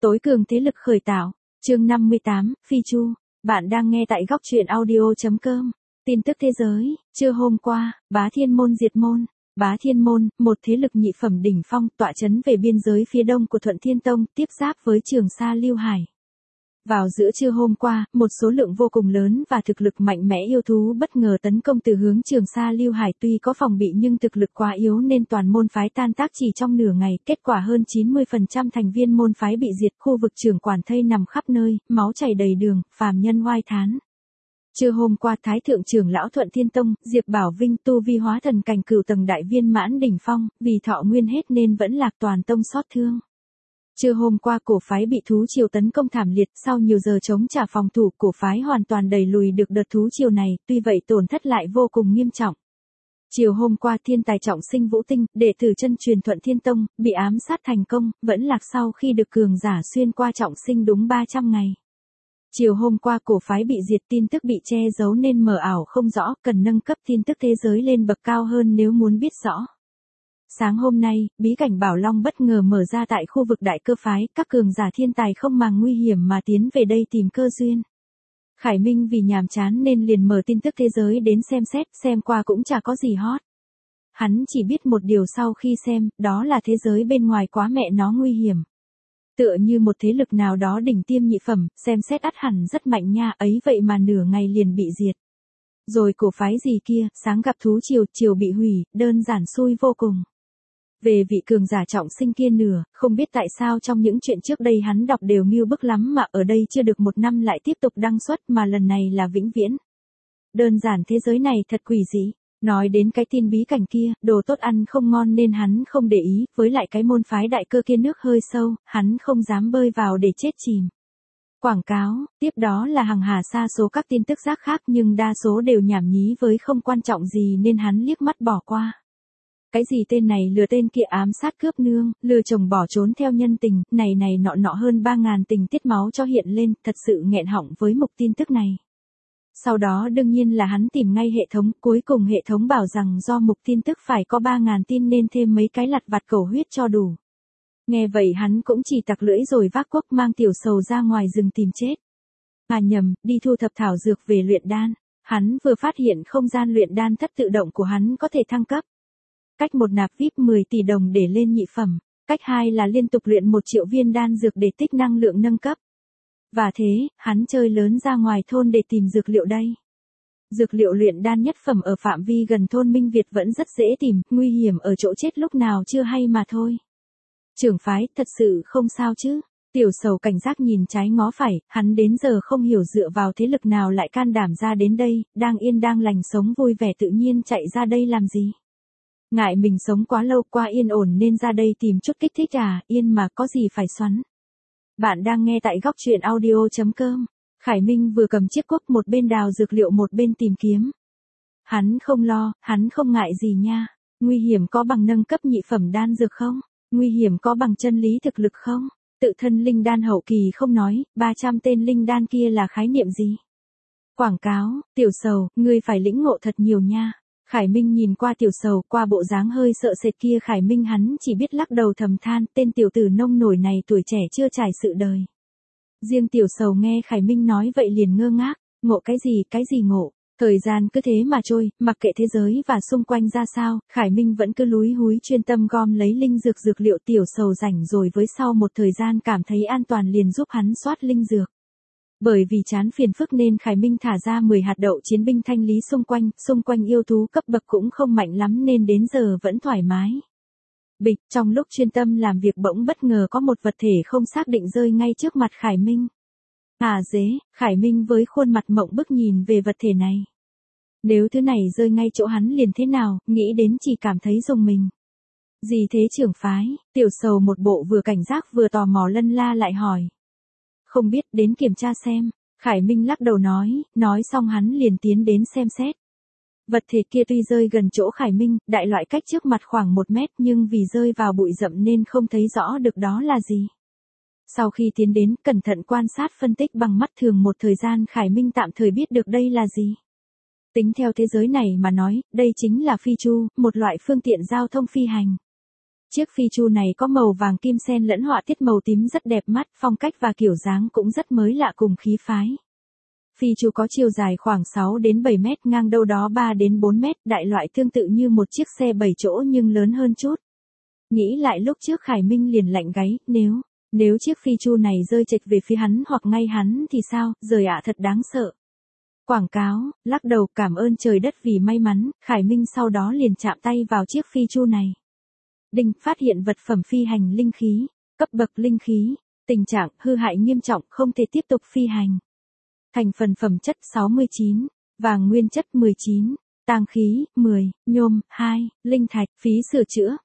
Tối cường thế lực khởi tạo, chương 58, Phi Chu. Bạn đang nghe tại góc truyện audio.com. Tin tức thế giới, trưa hôm qua, Bá Thiên Môn diệt môn. Bá Thiên Môn, một thế lực nhị phẩm đỉnh phong tọa trấn về biên giới phía đông của Thuận Thiên Tông, tiếp giáp với Trường Sa Lưu Hải. Vào giữa trưa hôm qua, một số lượng vô cùng lớn và thực lực mạnh mẽ yêu thú bất ngờ tấn công từ hướng Trường Sa Lưu Hải, tuy có phòng bị nhưng thực lực quá yếu nên toàn môn phái tan tác chỉ trong nửa ngày, kết quả hơn 90% thành viên môn phái bị diệt, khu vực trưởng quản thây nằm khắp nơi, máu chảy đầy đường, phàm nhân oai thán. Trưa hôm qua, Thái thượng trưởng lão Thuận Thiên Tông, Diệp Bảo Vinh tu vi hóa thần cảnh cửu tầng đại viên mãn đỉnh phong, vì thọ nguyên hết nên vẫn lạc toàn tông xót thương. Trưa hôm qua cổ phái bị thú triều tấn công thảm liệt, sau nhiều giờ chống trả phòng thủ, cổ phái hoàn toàn đẩy lùi được đợt thú triều này, tuy vậy tổn thất lại vô cùng nghiêm trọng. Chiều hôm qua, thiên tài trọng sinh Vũ Tinh, đệ tử chân truyền Thuận Thiên Tông, bị ám sát thành công, vẫn lạc sau khi được cường giả xuyên qua trọng sinh đúng 300 ngày. Chiều hôm qua cổ phái bị diệt, tin tức bị che giấu nên mờ ảo không rõ, cần nâng cấp tin tức thế giới lên bậc cao hơn nếu muốn biết rõ. Sáng hôm nay, bí cảnh Bảo Long bất ngờ mở ra tại khu vực đại cơ phái, các cường giả thiên tài không màng nguy hiểm mà tiến về đây tìm cơ duyên. Khải Minh vì nhàm chán nên liền mở tin tức thế giới đến xem xét, xem qua cũng chả có gì hot. Hắn chỉ biết một điều sau khi xem, đó là thế giới bên ngoài quá mẹ nó nguy hiểm. Tựa như một thế lực nào đó đỉnh tiêm nhị phẩm, xem xét ắt hẳn rất mạnh nha, ấy vậy mà nửa ngày liền bị diệt. Rồi cổ phái gì kia, sáng gặp thú triều, chiều bị hủy, đơn giản xui vô cùng. Về vị cường giả trọng sinh kia nửa, không biết tại sao trong những chuyện trước đây hắn đọc đều ngưu bức lắm mà ở đây chưa được một năm lại tiếp tục đăng xuất mà lần này là vĩnh viễn. Đơn giản thế giới này thật quỷ dị. Nói đến cái tin bí cảnh kia, đồ tốt ăn không ngon nên hắn không để ý, với lại cái môn phái đại cơ kia nước hơi sâu, hắn không dám bơi vào để chết chìm. Quảng cáo, tiếp đó là hàng hà sa số các tin tức rác khác nhưng đa số đều nhảm nhí với không quan trọng gì nên hắn liếc mắt bỏ qua. Cái gì tên này lừa tên kia, ám sát cướp nương, lừa chồng bỏ trốn theo nhân tình, này nọ hơn 3.000 tình tiết máu cho hiện lên, thật sự nghẹn họng với mục tin tức này. Sau đó đương nhiên là hắn tìm ngay hệ thống, cuối cùng hệ thống bảo rằng do mục tin tức phải có 3.000 tin nên thêm mấy cái lặt vặt cầu huyết cho đủ. Nghe vậy hắn cũng chỉ tặc lưỡi rồi vác cuốc mang tiểu sầu ra ngoài rừng tìm chết. À nhầm, đi thu thập thảo dược về luyện đan. Hắn vừa phát hiện không gian luyện đan thất tự động của hắn có thể thăng cấp. Cách một nạp VIP 10 tỷ đồng để lên nhị phẩm. Cách hai là liên tục luyện 1 triệu viên đan dược để tích năng lượng nâng cấp. Và thế, hắn chơi lớn ra ngoài thôn để tìm dược liệu đây. Dược liệu luyện đan nhất phẩm ở phạm vi gần thôn Minh Việt vẫn rất dễ tìm, nguy hiểm ở chỗ chết lúc nào chưa hay mà thôi. Trưởng phái, thật sự không sao chứ? Tiểu sầu cảnh giác nhìn trái ngó phải, hắn đến giờ không hiểu dựa vào thế lực nào lại can đảm ra đến đây, đang yên đang lành sống vui vẻ tự nhiên chạy ra đây làm gì? Ngại mình sống quá lâu qua yên ổn nên ra đây tìm chút kích thích à, yên mà có gì phải xoắn. Bạn đang nghe tại góc truyện audio.com. Khải Minh vừa cầm chiếc cuốc một bên đào dược liệu một bên tìm kiếm. Hắn không lo, hắn không ngại gì nha. Nguy hiểm có bằng nâng cấp nhị phẩm đan dược không? Nguy hiểm có bằng chân lý thực lực không? Tự thân linh đan hậu kỳ không nói, 300 tên linh đan kia là khái niệm gì? Quảng cáo, tiểu sầu, ngươi phải lĩnh ngộ thật nhiều nha. Khải Minh nhìn qua tiểu sầu, qua bộ dáng hơi sợ sệt kia Khải Minh hắn chỉ biết lắc đầu thầm than, tên tiểu tử nông nổi này tuổi trẻ chưa trải sự đời. Riêng tiểu sầu nghe Khải Minh nói vậy liền ngơ ngác, ngộ cái gì ngộ, thời gian cứ thế mà trôi, mặc kệ thế giới và xung quanh ra sao, Khải Minh vẫn cứ lúi húi chuyên tâm gom lấy linh dược liệu. Tiểu sầu rảnh rồi với sau một thời gian cảm thấy an toàn liền giúp hắn soát linh dược. Bởi vì chán phiền phức nên Khải Minh thả ra 10 hạt đậu chiến binh thanh lý xung quanh yêu thú cấp bậc cũng không mạnh lắm nên đến giờ vẫn thoải mái. Bịch, trong lúc chuyên tâm làm việc bỗng bất ngờ có một vật thể không xác định rơi ngay trước mặt Khải Minh. À dế, Khải Minh với khuôn mặt mộng bức nhìn về vật thể này. Nếu thứ này rơi ngay chỗ hắn liền thế nào, nghĩ đến chỉ cảm thấy rùng mình. Gì thế trưởng phái, tiểu sầu một bộ vừa cảnh giác vừa tò mò lân la lại hỏi. Không biết, đến kiểm tra xem. Khải Minh lắc đầu nói xong hắn liền tiến đến xem xét. Vật thể kia tuy rơi gần chỗ Khải Minh, đại loại cách trước mặt khoảng 1 mét nhưng vì rơi vào bụi rậm nên không thấy rõ được đó là gì. Sau khi tiến đến, cẩn thận quan sát phân tích bằng mắt thường một thời gian Khải Minh tạm thời biết được đây là gì. Tính theo thế giới này mà nói, đây chính là phi chu, một loại phương tiện giao thông phi hành. Chiếc phi chu này có màu vàng kim xen lẫn họa tiết màu tím rất đẹp mắt, phong cách và kiểu dáng cũng rất mới lạ cùng khí phái. Phi chu có chiều dài khoảng 6 đến 7 mét, ngang đâu đó 3 đến 4 mét, đại loại tương tự như một chiếc xe 7 chỗ nhưng lớn hơn chút. Nghĩ lại lúc trước Khải Minh liền lạnh gáy, nếu chiếc phi chu này rơi chệch về phía hắn hoặc ngay hắn thì sao, giời ạ thật đáng sợ. Quảng cáo, lắc đầu cảm ơn trời đất vì may mắn, Khải Minh sau đó liền chạm tay vào chiếc phi chu này. Đinh, phát hiện vật phẩm phi hành linh khí, cấp bậc linh khí, tình trạng hư hại nghiêm trọng, không thể tiếp tục phi hành. Thành phần phẩm chất 69, vàng nguyên chất 19, tang khí 10, nhôm 2, linh thạch, phí sửa chữa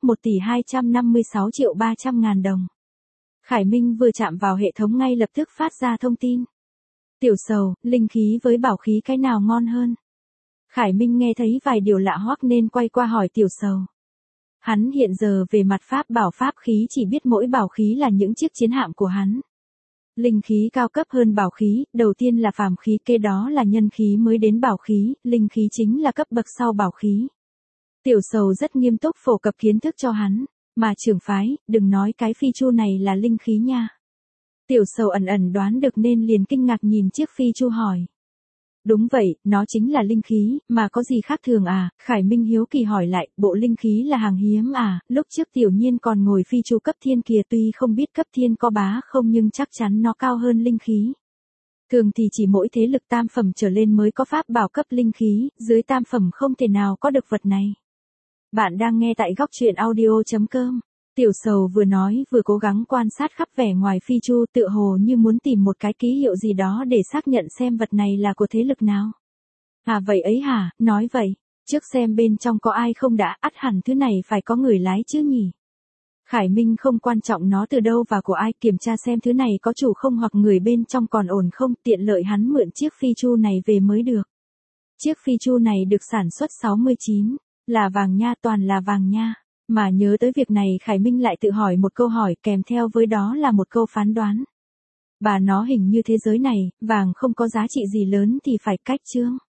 1.256.300.000 đồng. Khải Minh vừa chạm vào hệ thống ngay lập tức phát ra thông tin. Tiểu Sầu, linh khí với bảo khí cái nào ngon hơn? Khải Minh nghe thấy vài điều lạ hoắc nên quay qua hỏi Tiểu Sầu. Hắn hiện giờ về mặt pháp bảo pháp khí chỉ biết mỗi bảo khí là những chiếc chiến hạm của hắn. Linh khí cao cấp hơn bảo khí, đầu tiên là phàm khí, kế đó là nhân khí mới đến bảo khí, linh khí chính là cấp bậc sau bảo khí. Tiểu Sầu rất nghiêm túc phổ cập kiến thức cho hắn, mà trưởng phái, đừng nói cái phi chu này là linh khí nha. Tiểu Sầu ẩn ẩn đoán được nên liền kinh ngạc nhìn chiếc phi chu hỏi. Đúng vậy, nó chính là linh khí, mà có gì khác thường à? Khải Minh hiếu kỳ hỏi lại, bộ linh khí là hàng hiếm à? Lúc trước Tiểu Nhiên còn ngồi phi chu cấp thiên kìa, tuy không biết cấp thiên có bá không nhưng chắc chắn nó cao hơn linh khí. Thường thì chỉ mỗi thế lực tam phẩm trở lên mới có pháp bảo cấp linh khí, dưới tam phẩm không thể nào có được vật này. Bạn đang nghe tại góc truyện audio.com. Tiểu Sầu vừa nói vừa cố gắng quan sát khắp vẻ ngoài phi chu, tựa hồ như muốn tìm một cái ký hiệu gì đó để xác nhận xem vật này là của thế lực nào. À vậy ấy hả, nói vậy, trước xem bên trong có ai không đã, ắt hẳn thứ này phải có người lái chứ nhỉ. Khải Minh không quan trọng nó từ đâu và của ai, kiểm tra xem thứ này có chủ không hoặc người bên trong còn ổn không, tiện lợi hắn mượn chiếc phi chu này về mới được. Chiếc phi chu này được sản xuất 69, là vàng nha, toàn là vàng nha. Mà nhớ tới việc này Khải Minh lại tự hỏi một câu hỏi, kèm theo với đó là một câu phán đoán. Bà nó hình như thế giới này, vàng không có giá trị gì lớn thì phải cách chướng.